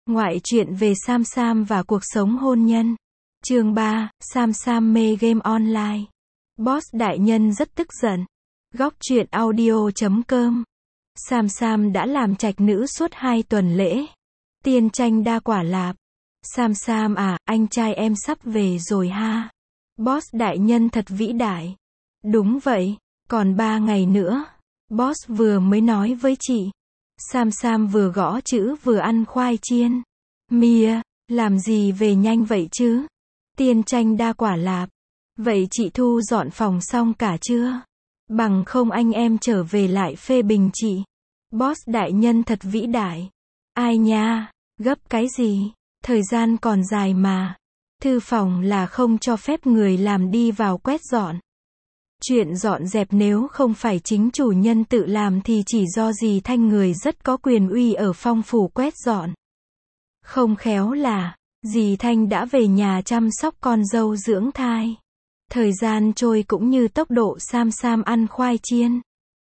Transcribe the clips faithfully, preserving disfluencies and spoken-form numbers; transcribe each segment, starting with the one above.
Ngoại truyện về Sam Sam và cuộc sống hôn nhân. Chương ba, Sam Sam mê game online. Boss đại nhân rất tức giận. Góc truyện audio chấm com. Sam Sam đã làm trạch nữ suốt hai tuần lễ. Tiên tranh đa quả lạp. Sam Sam à, anh trai em sắp về rồi ha. Boss đại nhân thật vĩ đại. Đúng vậy, còn ba ngày nữa. Boss vừa mới nói với chị. Sam Sam vừa gõ chữ vừa ăn khoai chiên. Mia, làm gì về nhanh vậy chứ? Tiên tranh đa quả lạp. Vậy chị thu dọn phòng xong cả chưa? Bằng không anh em trở về lại phê bình chị. Boss đại nhân thật vĩ đại. Ai nha, gấp cái gì? Thời gian còn dài mà. Thư phòng là không cho phép người làm đi vào quét dọn. Chuyện dọn dẹp nếu không phải chính chủ nhân tự làm thì chỉ do dì Thanh người rất có quyền uy ở phong phủ quét dọn. Không khéo là, dì Thanh đã về nhà chăm sóc con dâu dưỡng thai. Thời gian trôi cũng như tốc độ Sam Sam ăn khoai chiên.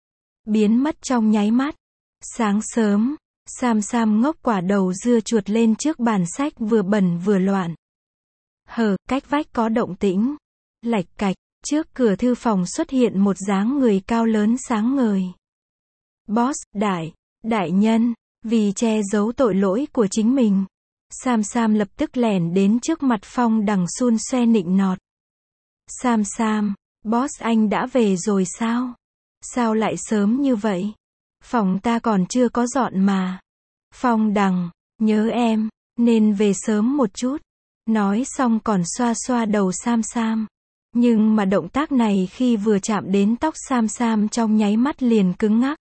Biến mất trong nháy mắt. Sáng sớm, Sam Sam ngốc quả đầu dưa chuột lên trước bàn sách vừa bẩn vừa loạn. Hờ, cách vách có động tĩnh. Lạch cạch. Trước cửa thư phòng xuất hiện một dáng người cao lớn sáng ngời. Boss, đại, đại nhân, vì che giấu tội lỗi của chính mình. Sam Sam lập tức lẻn đến trước mặt Phong Đằng xun xoe nịnh nọt. Sam Sam, boss anh đã về rồi sao? Sao lại sớm như vậy? Phòng ta còn chưa có dọn mà. Phong Đằng, nhớ em, nên về sớm một chút. Nói xong còn xoa xoa đầu Sam Sam. Nhưng mà động tác này khi vừa chạm đến tóc Sam Sam trong nháy mắt liền cứng ngắc.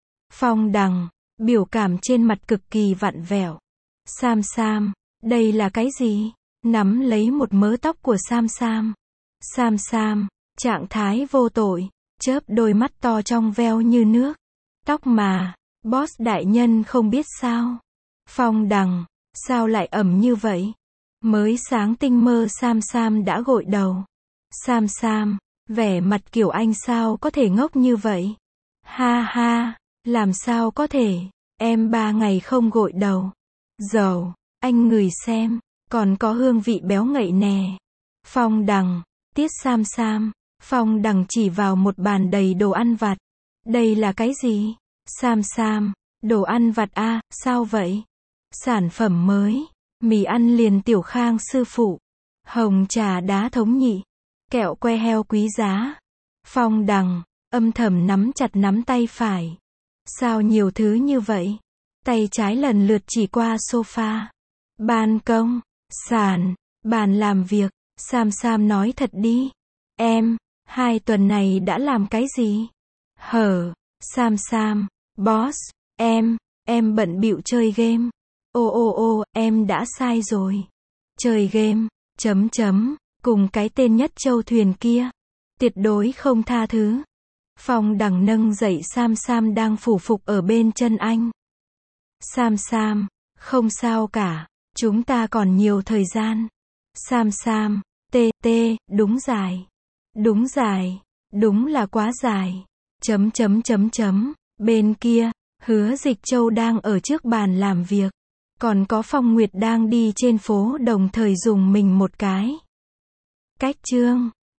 Phong Đằng, biểu cảm trên mặt cực kỳ vặn vẹo. Sam Sam, đây là cái gì? Nắm lấy một mớ tóc của Sam Sam. Sam Sam, trạng thái vô tội, chớp đôi mắt to trong veo như nước. Tóc mà, boss đại nhân không biết sao? Phong Đằng, sao lại ẩm như vậy? Mới sáng tinh mơ Sam Sam đã gội đầu. Sam Sam, vẻ mặt kiểu anh sao có thể ngốc như vậy? Ha ha, làm sao có thể, em ba ngày không gội đầu. Dầu, anh ngửi xem, còn có hương vị béo ngậy nè. Phong Đằng, tiết Sam Sam, Phong Đằng chỉ vào một bàn đầy đồ ăn vặt. Đây là cái gì? Sam Sam, đồ ăn vặt à, sao vậy? Sản phẩm mới, mì ăn liền Tiểu Khang sư phụ, hồng trà đá thống nhị. Kẹo que heo quý giá. Phong Đằng, âm thầm nắm chặt nắm tay phải. Sao nhiều thứ như vậy? Tay trái lần lượt chỉ qua sofa, ban công, sàn, bàn làm việc. Sam Sam nói thật đi. Em, hai tuần này đã làm cái gì? Hở, Sam Sam, boss, em, em bận bịu chơi game. Ô ô ô, em đã sai rồi. Chơi game, chấm chấm. Cùng cái tên nhất châu thuyền kia. Tuyệt đối không tha thứ. Phong Đằng nâng dậy Sam Sam đang phủ phục ở bên chân anh. Sam Sam, không sao cả. Chúng ta còn nhiều thời gian. Sam Sam, tê tê, đúng dài. Đúng dài. Đúng là quá dài. Chấm chấm chấm chấm. Bên kia, Hứa Dịch Châu đang ở trước bàn làm việc. Còn có Phong Nguyệt đang đi trên phố đồng thời dùng mình một cái. Cách chương